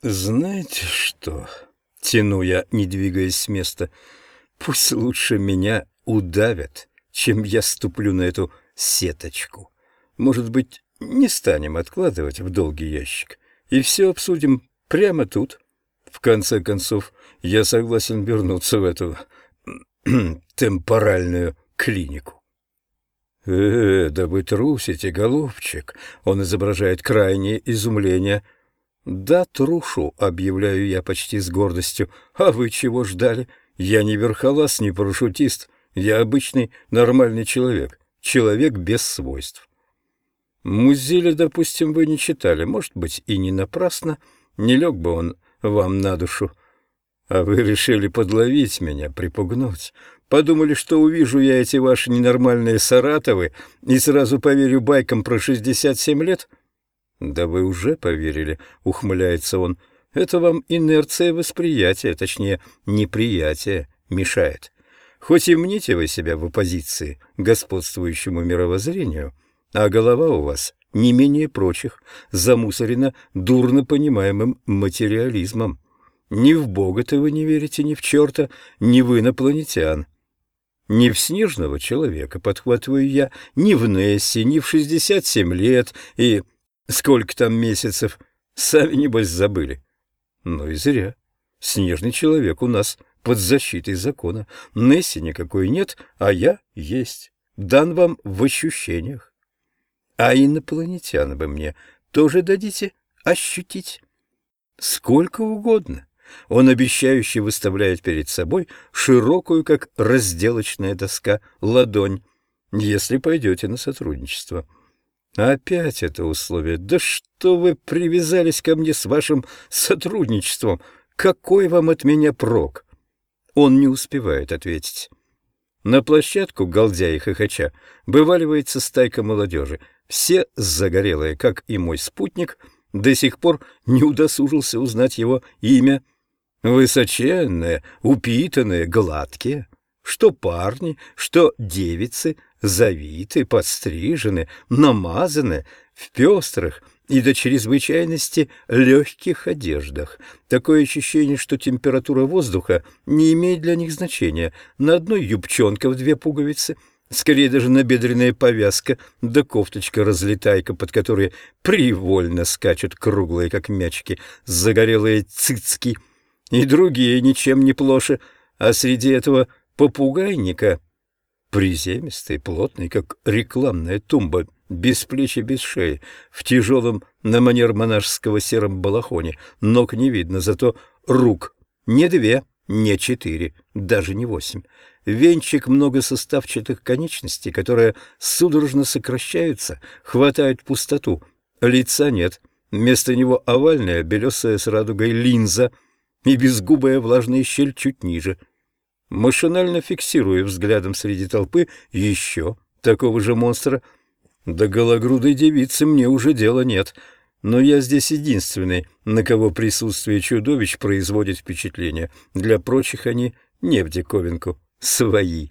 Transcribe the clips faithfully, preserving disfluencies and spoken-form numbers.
Знаете что? Тяну я, не двигаясь с места. Пусть лучше меня удавят, чем я ступлю на эту сеточку. Может быть, не станем откладывать в долгий ящик, и все обсудим прямо тут. В конце концов, я согласен вернуться в эту темпоральную клинику. «Э, да вы трусите, голубчик!» Он изображает крайнее изумление. «Да, трушу», — объявляю я почти с гордостью. «А вы чего ждали? Я не верхолаз, не парашютист. Я обычный нормальный человек. Человек без свойств». Музеля, допустим, вы не читали. Может быть, и не напрасно. Не лег бы он вам на душу. А вы решили подловить меня, припугнуть. Подумали, что увижу я эти ваши ненормальные Саратовы и сразу поверю байкам про шестьдесят семь лет? Да вы уже поверили, ухмыляется он. Это вам инерция восприятия, точнее, неприятие, мешает. Хоть и мните вы себя в оппозиции господствующему мировоззрению, а голова у вас не менее прочих замусорена дурно понимаемым материализмом. Ни в Бога-то вы не верите, ни в черта, ни в инопланетян. Ни в снежного человека, подхватываю я, ни в Несси, ни в шестьдесят семь лет и сколько там месяцев. Сами, небось, забыли. Ну и зря. Снежный человек у нас под защитой закона. Несси никакой нет, а я есть. Дан вам в ощущениях. А инопланетян вы мне тоже дадите ощутить? Сколько угодно. Он обещающе выставляет перед собой широкую, как разделочная доска, ладонь, если пойдете на сотрудничество. Опять это условие. Да что вы привязались ко мне с вашим сотрудничеством? Какой вам от меня прок? Он не успевает ответить. На площадку, галдя и хохоча, вываливается стайка молодежи. Все загорелые, как и мой спутник, до сих пор не удосужился узнать его имя. Высоченные, упитанные, гладкие, что парни, что девицы, завиты, подстрижены, намазаны, в пестрых и до чрезвычайности легких одеждах. Такое ощущение, что температура воздуха не имеет для них значения. На одной юбчонка в две пуговицы, скорее даже набедренная повязка, да кофточка-разлетайка, под которой привольно скачут круглые, как мячики, загорелые цицки, и другие ничем не плоше, а среди этого попугайника, приземистый, плотный, как рекламная тумба, без плеч и без шеи, в тяжелом на манер монашеского сером балахоне, ног не видно, зато рук не две, не четыре, даже не восемь. Венчик многосоставчатых конечностей, которые судорожно сокращаются, хватают пустоту. Лица нет, вместо него овальная, белесая с радугой линза и безгубая влажная щель чуть ниже. Машинально фиксирую взглядом среди толпы еще такого же монстра. До гологрудой девицы мне уже дела нет, но я здесь единственный, на кого присутствие чудовищ производит впечатление. Для прочих они не в диковинку, свои.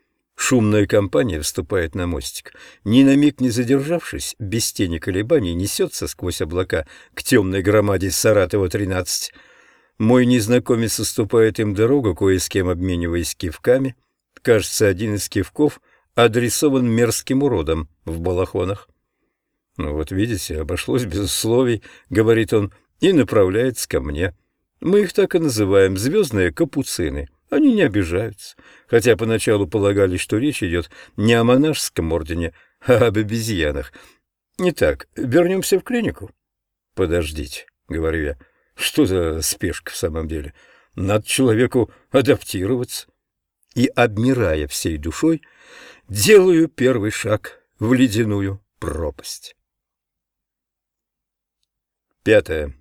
Шумная компания вступает на мостик. Ни на миг не задержавшись, без тени колебаний несется сквозь облака к темной громаде Саратова-тринадцать. Мой незнакомец уступает им дорогу, кое с кем обмениваясь кивками. Кажется, один из кивков адресован мерзким уродом в балахонах. «Ну вот видите, обошлось без условий», — говорит он, и направляется ко мне. Мы их так и называем — звездные капуцины. Они не обижаются, хотя поначалу полагали, что речь идет не о монашеском ордене, а об обезьянах. Итак, вернемся в клинику? Подождите, — говорю я. Что за спешка в самом деле? Надо человеку адаптироваться. И, обмирая всей душой, делаю первый шаг в ледяную пропасть. Пятое.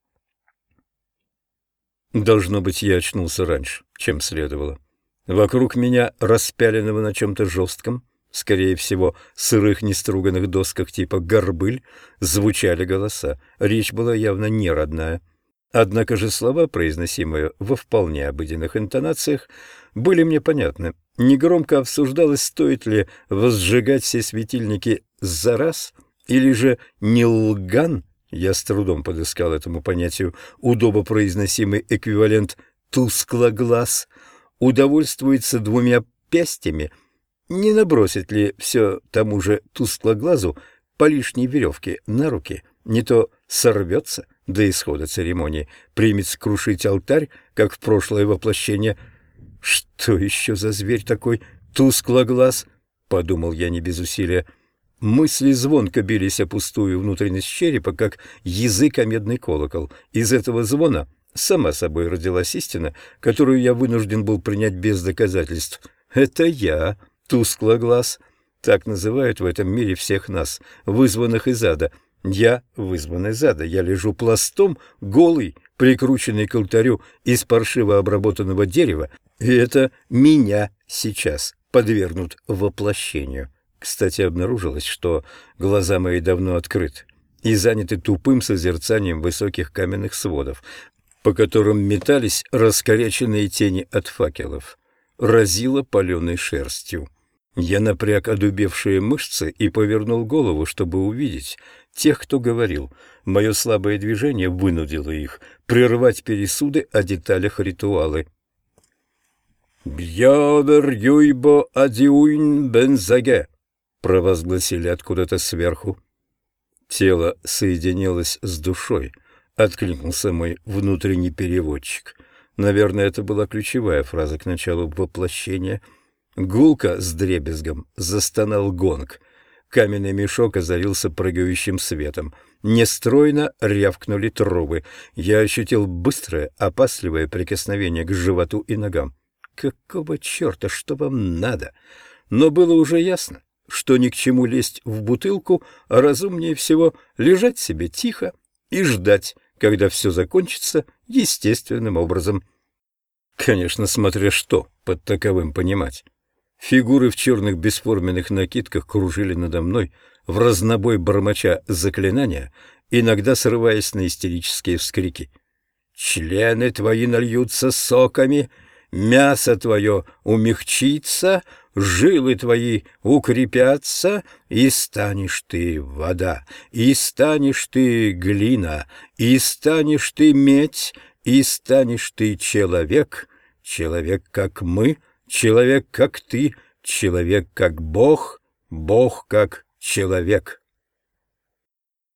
Должно быть, я очнулся раньше, чем следовало. Вокруг меня, распяленного на чем-то жестком, скорее всего, сырых неструганных досках типа горбыль, звучали голоса. Речь была явно не родная. Однако же слова, произносимые во вполне обыденных интонациях, были мне понятны. Негромко обсуждалось, стоит ли возжигать все светильники за раз, или же не лган Я с трудом подыскал этому понятию удобопроизносимый эквивалент «тусклоглаз», удовольствуется двумя пястями. Не набросит ли все тому же тусклоглазу по лишней веревке на руки? Не то сорвется до исхода церемонии, примется крушить алтарь, как в прошлое воплощение. «Что еще за зверь такой тусклоглаз?» — подумал я не без усилия. Мысли звонко бились о пустую внутренность черепа, как язык о медный колокол. Из этого звона сама собой родилась истина, которую я вынужден был принять без доказательств. Это я, тусклоглаз. Так называют в этом мире всех нас, вызванных из ада. Я вызван из ада. Я лежу пластом, голый, прикрученный к алтарю из паршиво обработанного дерева, и это меня сейчас подвергнут воплощению. Кстати, обнаружилось, что глаза мои давно открыты и заняты тупым созерцанием высоких каменных сводов, по которым метались раскоряченные тени от факелов. Разило паленой шерстью. Я напряг одубевшие мышцы и повернул голову, чтобы увидеть тех, кто говорил. Мое слабое движение вынудило их прервать пересуды о деталях ритуалы. «Бьявер юйбо адиуин бензаге», — провозгласили откуда-то сверху. Тело соединилось с душой, — откликнулся мой внутренний переводчик. Наверное, это была ключевая фраза к началу воплощения. Гулко с дребезгом застонал гонг. Каменный мешок озарился прыгающим светом. Нестройно рявкнули трубы. Я ощутил быстрое, опасливое прикосновение к животу и ногам. Какого черта, что вам надо? Но было уже ясно, что ни к чему лезть в бутылку, а разумнее всего лежать себе тихо и ждать, когда все закончится естественным образом. Конечно, смотря что под таковым понимать. Фигуры в черных бесформенных накидках кружили надо мной, в разнобой бормоча заклинания, иногда срываясь на истерические вскрики. «Члены твои нальются соками, мясо твое умягчится, жилы твои укрепятся, и станешь ты вода, и станешь ты глина, и станешь ты медь, и станешь ты человек, человек как мы, человек как ты, человек как Бог, Бог как человек».